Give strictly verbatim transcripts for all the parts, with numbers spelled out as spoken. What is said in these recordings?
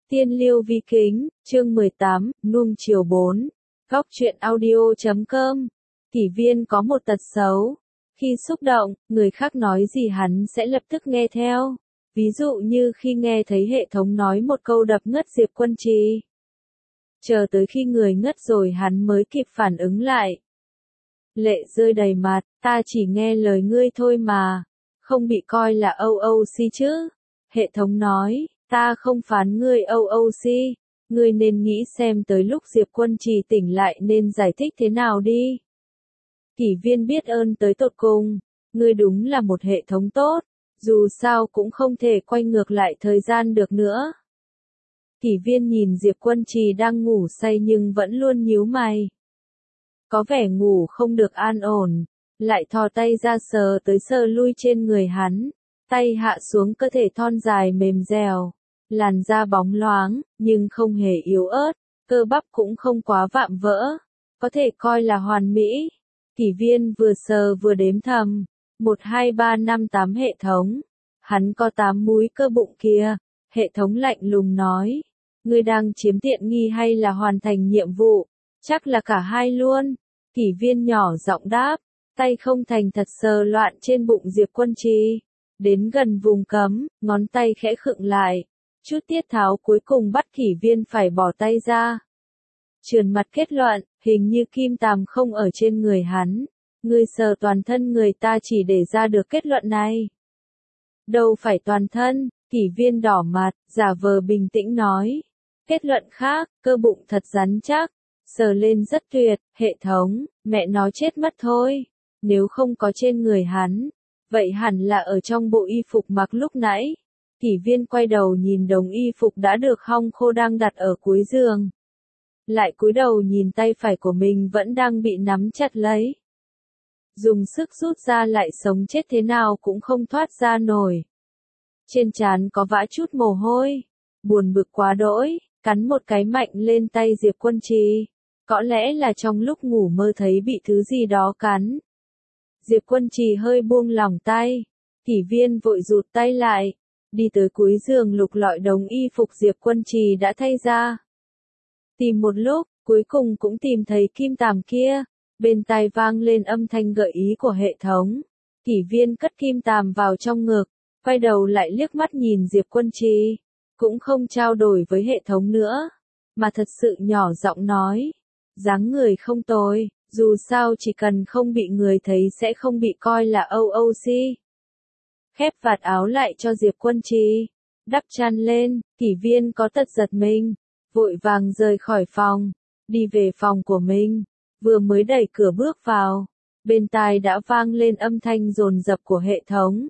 Tiên Liêu Vi Kính, chương mười tám, nuông chiều bốn. Góc truyện audio chấm com. Kỷ Viên có một tật xấu. Khi xúc động, người khác nói gì hắn sẽ lập tức nghe theo. Ví dụ như khi nghe thấy hệ thống nói một câu đập ngất Diệp Quân Trì. Chờ tới khi người ngất rồi hắn mới kịp phản ứng lại. Lệ rơi đầy mặt, ta chỉ nghe lời ngươi thôi mà. Không bị coi là âu âu si chứ. Hệ thống nói. Ta không phán ngươi âu âu si, ngươi nên nghĩ xem tới lúc Diệp Quân Trì tỉnh lại nên giải thích thế nào đi. Kỷ Viên biết ơn tới tột cùng, ngươi đúng là một hệ thống tốt, dù sao cũng không thể quay ngược lại thời gian được nữa. Kỷ Viên nhìn Diệp Quân Trì đang ngủ say nhưng vẫn luôn nhíu mày. Có vẻ ngủ không được an ổn, lại thò tay ra sờ tới sờ lui trên người hắn, tay hạ xuống cơ thể thon dài mềm dẻo. Làn da bóng loáng, nhưng không hề yếu ớt, cơ bắp cũng không quá vạm vỡ, có thể coi là hoàn mỹ. Kỷ Viên vừa sờ vừa đếm thầm, một hai ba năm tám hệ thống, hắn có tám múi cơ bụng kia. Hệ thống lạnh lùng nói, ngươi đang chiếm tiện nghi hay là hoàn thành nhiệm vụ? Chắc là cả hai luôn. Kỷ Viên nhỏ giọng đáp, tay không thành thật sờ loạn trên bụng Diệp Quân Trì. Đến gần vùng cấm, ngón tay khẽ khựng lại. Chút tiết tháo cuối cùng bắt Kỷ Viên phải bỏ tay ra. Trườn mặt kết luận, hình như kim tàm không ở trên người hắn. Ngươi sờ toàn thân người ta chỉ để ra được kết luận này. Đâu phải toàn thân, Kỷ Viên đỏ mặt, giả vờ bình tĩnh nói. Kết luận khác, cơ bụng thật rắn chắc, sờ lên rất tuyệt, hệ thống, mẹ nó chết mất thôi. Nếu không có trên người hắn, vậy hẳn là ở trong bộ y phục mặc lúc nãy. Kỷ Viên quay đầu nhìn đống y phục đã được hong khô đang đặt ở cuối giường. Lại cúi đầu nhìn tay phải của mình vẫn đang bị nắm chặt lấy. Dùng sức rút ra lại sống chết thế nào cũng không thoát ra nổi. Trên trán có vã chút mồ hôi. Buồn bực quá đỗi, cắn một cái mạnh lên tay Diệp Quân Trì. Có lẽ là trong lúc ngủ mơ thấy bị thứ gì đó cắn. Diệp Quân Trì hơi buông lỏng tay. Kỷ Viên vội rụt tay lại. Đi tới cuối giường lục lọi đống y phục Diệp Quân Trì đã thay ra. Tìm một lúc, cuối cùng cũng tìm thấy kim tàm kia. Bên tai vang lên âm thanh gợi ý của hệ thống. Kỷ Viên cất kim tàm vào trong ngực, quay đầu lại liếc mắt nhìn Diệp Quân Trì. Cũng không trao đổi với hệ thống nữa, mà thật sự nhỏ giọng nói. Dáng người không tồi, dù sao chỉ cần không bị người thấy sẽ không bị coi là âu âu si. Khép vạt áo lại cho Diệp Quân Trì, đắp chăn lên. Kỷ Viên có tật giật mình, vội vàng rời khỏi phòng, đi về phòng của mình. Vừa mới đẩy cửa bước vào, bên tai đã vang lên âm thanh dồn dập của hệ thống.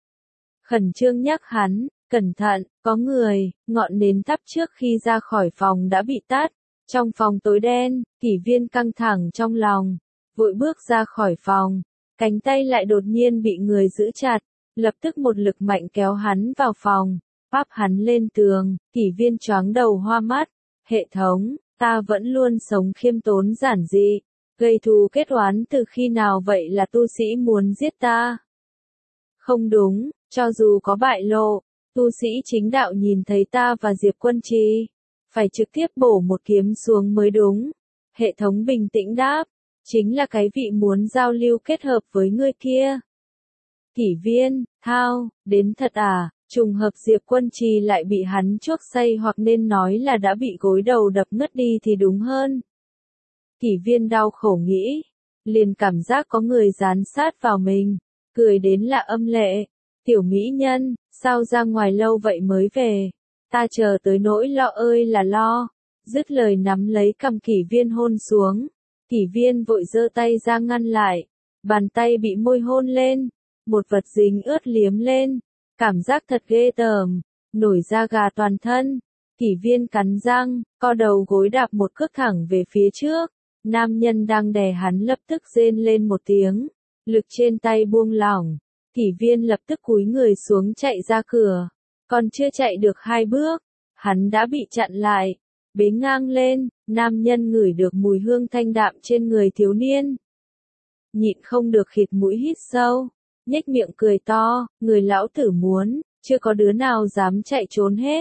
Khẩn trương nhắc hắn, cẩn thận, có người. Ngọn nến thắp trước khi ra khỏi phòng đã bị tắt. Trong phòng tối đen, Kỷ Viên căng thẳng trong lòng, vội bước ra khỏi phòng, cánh tay lại đột nhiên bị người giữ chặt. Lập tức một lực mạnh kéo hắn vào phòng, áp hắn lên tường. Kỷ Viên choáng đầu hoa mắt. Hệ thống, ta vẫn luôn sống khiêm tốn giản dị, gây thù kết oán từ khi nào vậy? Là tu sĩ muốn giết ta? Không đúng, cho dù có bại lộ, tu sĩ chính đạo nhìn thấy ta và Diệp Quân Trì, phải trực tiếp bổ một kiếm xuống mới đúng. Hệ thống bình tĩnh đáp, chính là cái vị muốn giao lưu kết hợp với ngươi kia. Kỷ Viên, thao, đến thật à? Trùng hợp Diệp Quân Trì lại bị hắn chuốc say, hoặc nên nói là đã bị gối đầu đập ngất đi thì đúng hơn. Kỷ Viên đau khổ nghĩ, liền cảm giác có người dán sát vào mình, cười đến là âm lệ. Tiểu mỹ nhân, sao ra ngoài lâu vậy mới về? Ta chờ tới nỗi lo ơi là lo. Dứt lời nắm lấy cằm Kỷ Viên hôn xuống. Kỷ Viên vội giơ tay ra ngăn lại, bàn tay bị môi hôn lên. Một vật dính ướt liếm lên, cảm giác thật ghê tởm, nổi da gà toàn thân. Kỷ Viên cắn răng, co đầu gối đạp một cước thẳng về phía trước. Nam nhân đang đè hắn lập tức rên lên một tiếng, lực trên tay buông lỏng. Kỷ Viên lập tức cúi người xuống chạy ra cửa, còn chưa chạy được hai bước, hắn đã bị chặn lại. Bế ngang lên, nam nhân ngửi được mùi hương thanh đạm trên người thiếu niên, nhịn không được khịt mũi hít sâu. Nhếch miệng cười to, người lão tử muốn, chưa có đứa nào dám chạy trốn hết.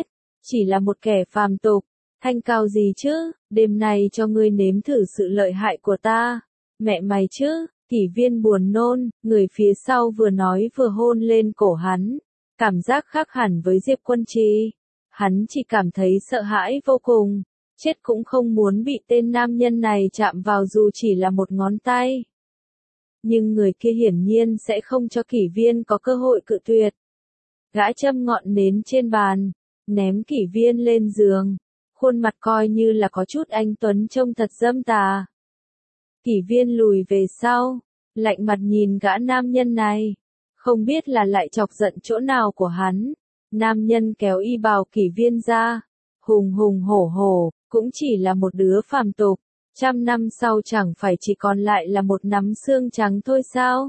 chỉ là một kẻ phàm tục, thanh cao gì chứ, đêm nay cho ngươi nếm thử sự lợi hại của ta, mẹ mày chứ, kỷ viên buồn nôn, người phía sau vừa nói vừa hôn lên cổ hắn, cảm giác khác hẳn với Diệp Quân Trì, hắn chỉ cảm thấy sợ hãi vô cùng, chết cũng không muốn bị tên nam nhân này chạm vào dù chỉ là một ngón tay. Nhưng người kia hiển nhiên sẽ không cho kỷ viên có cơ hội cự tuyệt. Gã châm ngọn nến trên bàn, ném kỷ viên lên giường, khuôn mặt coi như là có chút anh tuấn trông thật dâm tà. Kỷ viên lùi về sau, lạnh mặt nhìn gã nam nhân này, không biết là lại chọc giận chỗ nào của hắn. Nam nhân kéo y bào kỷ viên ra, hùng hùng hổ hổ, cũng chỉ là một đứa phàm tục, trăm năm sau chẳng phải chỉ còn lại là một nắm xương trắng thôi sao?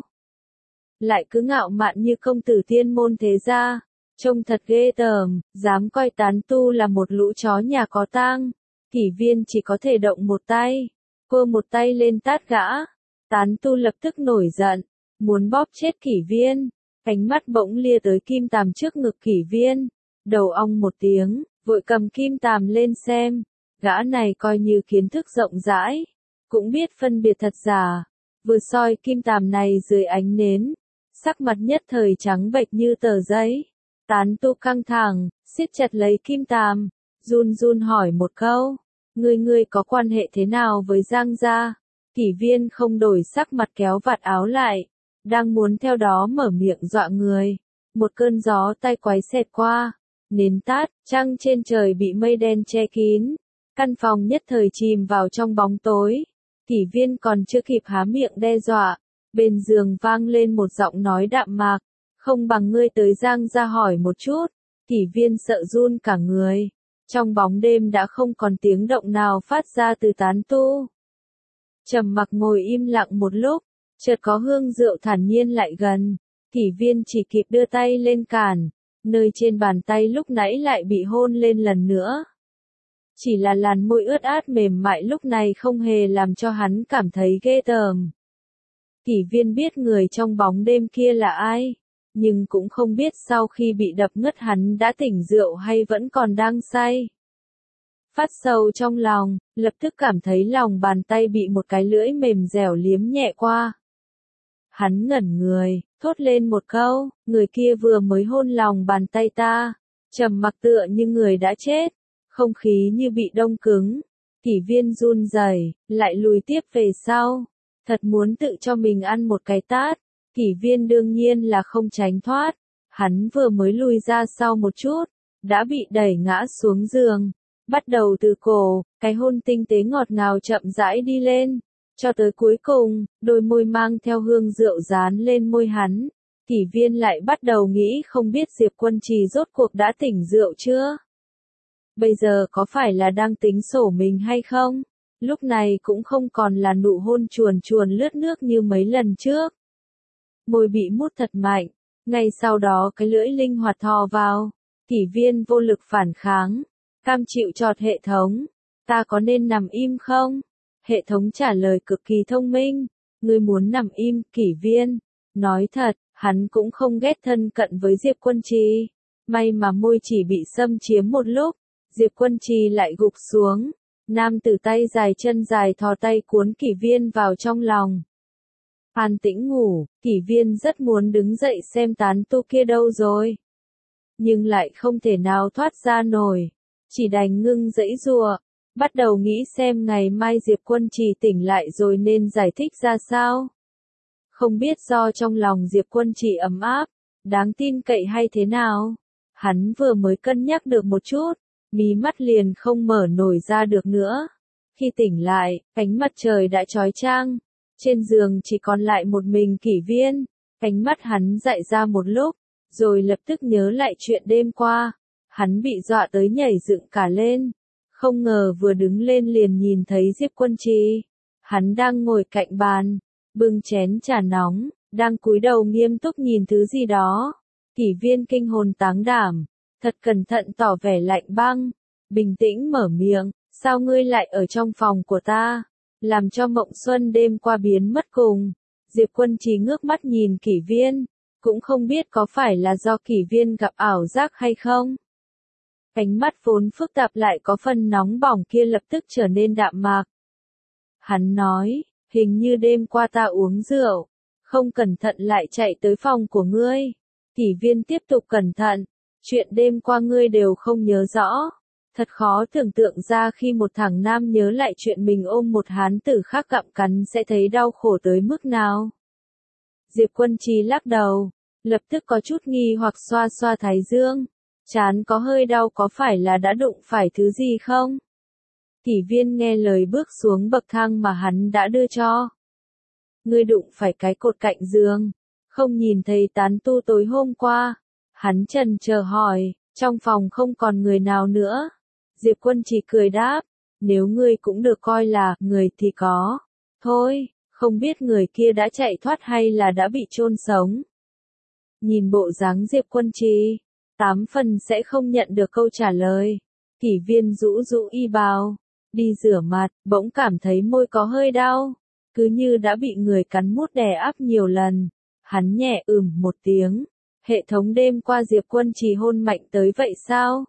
Lại cứ ngạo mạn như công tử tiên môn thế gia, trông thật ghê tởm, dám coi tán tu là một lũ chó nhà có tang. Kỷ viên chỉ có thể động một tay, quơ một tay lên tát gã, tán tu lập tức nổi giận, muốn bóp chết kỷ viên, ánh mắt bỗng lia tới kim tàm trước ngực kỷ viên, đầu ong một tiếng, vội cầm kim tàm lên xem, gã này coi như kiến thức rộng rãi, cũng biết phân biệt thật giả, vừa soi kim tàm này dưới ánh nến, sắc mặt nhất thời trắng bệch như tờ giấy, tán tu căng thẳng, siết chặt lấy kim tàm, run run hỏi một câu, ngươi ngươi có quan hệ thế nào với Giang gia? Kỷ viên không đổi sắc mặt kéo vạt áo lại, đang muốn theo đó mở miệng dọa người, một cơn gió tay quái xẹt qua, nến tắt, trăng trên trời bị mây đen che kín, căn phòng nhất thời chìm vào trong bóng tối. Kỷ viên còn chưa kịp há miệng đe dọa, bên giường vang lên một giọng nói đạm mạc, không bằng ngươi tới Giang gia hỏi một chút. Kỷ viên sợ run cả người, trong bóng đêm đã không còn tiếng động nào phát ra từ tán tu. Trầm mặc ngồi im lặng một lúc, chợt có hương rượu thản nhiên lại gần, kỷ viên chỉ kịp đưa tay lên cản, nơi trên bàn tay lúc nãy lại bị hôn lên lần nữa. Chỉ là làn môi ướt át mềm mại lúc này không hề làm cho hắn cảm thấy ghê tởm. Kỷ viên biết người trong bóng đêm kia là ai, nhưng cũng không biết sau khi bị đập ngất hắn đã tỉnh rượu hay vẫn còn đang say. Phát sâu trong lòng, lập tức cảm thấy lòng bàn tay bị một cái lưỡi mềm dẻo liếm nhẹ qua. Hắn ngẩn người, thốt lên một câu, người kia vừa mới hôn lòng bàn tay ta, trầm mặc tựa như người đã chết, không khí như bị đông cứng. Kỷ viên run rẩy, lại lùi tiếp về sau, thật muốn tự cho mình ăn một cái tát. Kỷ viên đương nhiên là không tránh thoát, hắn vừa mới lùi ra sau một chút, đã bị đẩy ngã xuống giường, bắt đầu từ cổ, cái hôn tinh tế ngọt ngào chậm rãi đi lên, cho tới cuối cùng, đôi môi mang theo hương rượu dán lên môi hắn. Kỷ viên lại bắt đầu nghĩ không biết Diệp Quân Trì rốt cuộc đã tỉnh rượu chưa? Bây giờ có phải là đang tính sổ mình hay không? Lúc này cũng không còn là nụ hôn chuồn chuồn lướt nước như mấy lần trước. Môi bị mút thật mạnh, ngay sau đó cái lưỡi linh hoạt thò vào, kỷ viên vô lực phản kháng, cam chịu chọt hệ thống, ta có nên nằm im không? Hệ thống trả lời cực kỳ thông minh, ngươi muốn nằm im, kỷ viên. Nói thật, hắn cũng không ghét thân cận với Diệp Quân Trì, may mà môi chỉ bị xâm chiếm một lúc, Diệp Quân Trì lại gục xuống, nam tử tay dài chân dài thò tay cuốn kỷ viên vào trong lòng. An tĩnh ngủ, kỷ viên rất muốn đứng dậy xem tán tu kia đâu rồi. Nhưng lại không thể nào thoát ra nổi, chỉ đành ngưng dãy giụa, bắt đầu nghĩ xem ngày mai Diệp Quân Trì tỉnh lại rồi nên giải thích ra sao. Không biết do trong lòng Diệp Quân Trì ấm áp, đáng tin cậy hay thế nào. Hắn vừa mới cân nhắc được một chút, mí mắt liền không mở nổi ra được nữa. Khi tỉnh lại, ánh mặt trời đã chói chang. Trên giường chỉ còn lại một mình kỷ viên, ánh mắt hắn dại ra một lúc, rồi lập tức nhớ lại chuyện đêm qua, hắn bị dọa tới nhảy dựng cả lên, không ngờ vừa đứng lên liền nhìn thấy Diệp Quân Trì, hắn đang ngồi cạnh bàn, bưng chén trà nóng, đang cúi đầu nghiêm túc nhìn thứ gì đó, kỷ viên kinh hồn táng đảm, thật cẩn thận tỏ vẻ lạnh băng, bình tĩnh mở miệng, sao ngươi lại ở trong phòng của ta? Làm cho mộng xuân đêm qua biến mất cùng. Diệp Quân Trì ngước mắt nhìn kỷ viên, cũng không biết có phải là do kỷ viên gặp ảo giác hay không. Ánh mắt vốn phức tạp lại có phần nóng bỏng kia lập tức trở nên đạm mạc. Hắn nói, hình như đêm qua ta uống rượu, không cẩn thận lại chạy tới phòng của ngươi. Kỷ Viên tiếp tục cẩn thận, chuyện đêm qua ngươi đều không nhớ rõ. Thật khó tưởng tượng ra khi một thằng nam nhớ lại chuyện mình ôm một hán tử khác gặm cắn sẽ thấy đau khổ tới mức nào. Diệp Quân Trì lắc đầu, lập tức có chút nghi hoặc xoa xoa thái dương. Chán có hơi đau, có phải là đã đụng phải thứ gì không? Kỷ Viên nghe lời bước xuống bậc thang mà hắn đã đưa cho. Ngươi đụng phải cái cột cạnh giường, không nhìn thấy tán tu tối hôm qua. Hắn chần chờ hỏi, trong phòng không còn người nào nữa. Diệp Quân chỉ cười đáp, nếu ngươi cũng được coi là người thì có. Thôi, không biết người kia đã chạy thoát hay là đã bị chôn sống. Nhìn bộ dáng Diệp Quân Trì, tám phần sẽ không nhận được câu trả lời. Kỷ Viên rũ rũ y bào, đi rửa mặt, bỗng cảm thấy môi có hơi đau, cứ như đã bị người cắn mút đè áp nhiều lần. Hắn nhẹ ừm một tiếng, hệ thống đêm qua Diệp Quân Trì hôn mạnh tới vậy sao?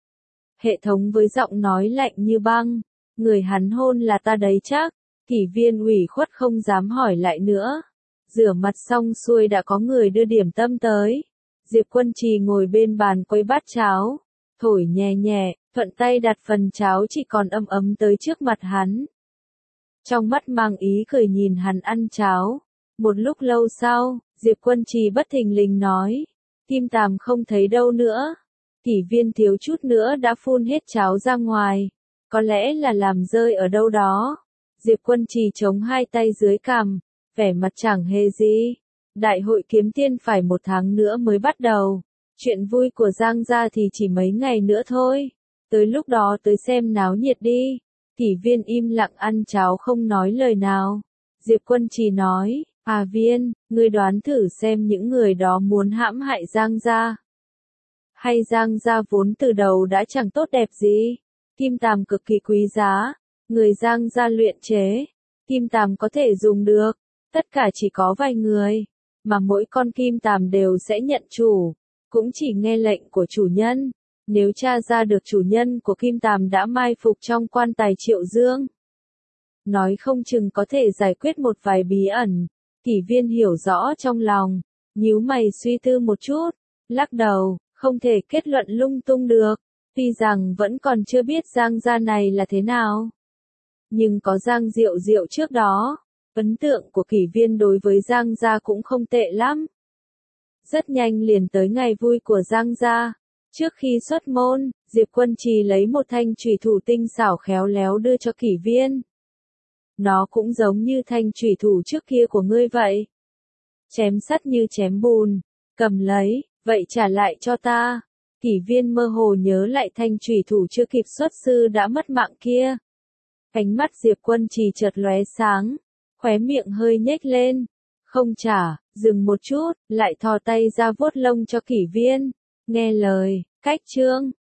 Hệ thống với giọng nói lạnh như băng, người hắn hôn là ta đấy chắc. Kỷ Viên ủy khuất không dám hỏi lại nữa. Rửa mặt xong xuôi đã có người đưa điểm tâm tới. Diệp Quân Trì ngồi bên bàn quấy bát cháo, thổi nhẹ nhẹ, thuận tay đặt phần cháo chỉ còn ấm ấm tới trước mặt hắn. Trong mắt mang ý cười nhìn hắn ăn cháo. Một lúc lâu sau, Diệp Quân Trì bất thình lình nói, Kim Tàm không thấy đâu nữa. Kỷ Viên thiếu chút nữa đã phun hết cháo ra ngoài, có lẽ là làm rơi ở đâu đó. Diệp Quân Trì chống hai tay dưới cằm, vẻ mặt chẳng hề gì. Đại hội kiếm tiên phải một tháng nữa mới bắt đầu. Chuyện vui của Giang gia thì chỉ mấy ngày nữa thôi. Tới lúc đó tới xem náo nhiệt đi. Kỷ Viên im lặng ăn cháo không nói lời nào. Diệp Quân Trì nói, à Viên, ngươi đoán thử xem những người đó muốn hãm hại Giang gia. Hay Giang gia vốn từ đầu đã chẳng tốt đẹp gì. Kim Tàm cực kỳ quý giá. Người Giang gia luyện chế, kim tàm có thể dùng được, tất cả chỉ có vài người, mà mỗi con kim tàm đều sẽ nhận chủ, cũng chỉ nghe lệnh của chủ nhân. Nếu tra ra được chủ nhân của kim tàm đã mai phục trong quan tài Triệu Dương, nói không chừng có thể giải quyết một vài bí ẩn. Kỷ Viên hiểu rõ trong lòng, nhíu mày suy tư một chút, lắc đầu, không thể kết luận lung tung được, tuy rằng vẫn còn chưa biết Giang gia này là thế nào. Nhưng có Giang Diệu Diệu trước đó, ấn tượng của Kỷ Viên đối với Giang gia cũng không tệ lắm. Rất nhanh liền tới ngày vui của Giang gia. Trước khi xuất môn, Diệp Quân Trì lấy một thanh chủy thủ tinh xảo khéo léo đưa cho Kỷ Viên. Nó cũng giống như thanh chủy thủ trước kia của ngươi vậy. Chém sắt như chém bùn, cầm lấy, vậy trả lại cho ta. Kỷ Viên mơ hồ nhớ lại thanh chủy thủ chưa kịp xuất sư đã mất mạng kia. Ánh mắt Diệp Quân Trì chợt lóe sáng, khóe miệng hơi nhếch lên. Không trả, dừng một chút, lại thò tay ra vuốt lông cho Kỷ Viên. Nghe lời, cách chương.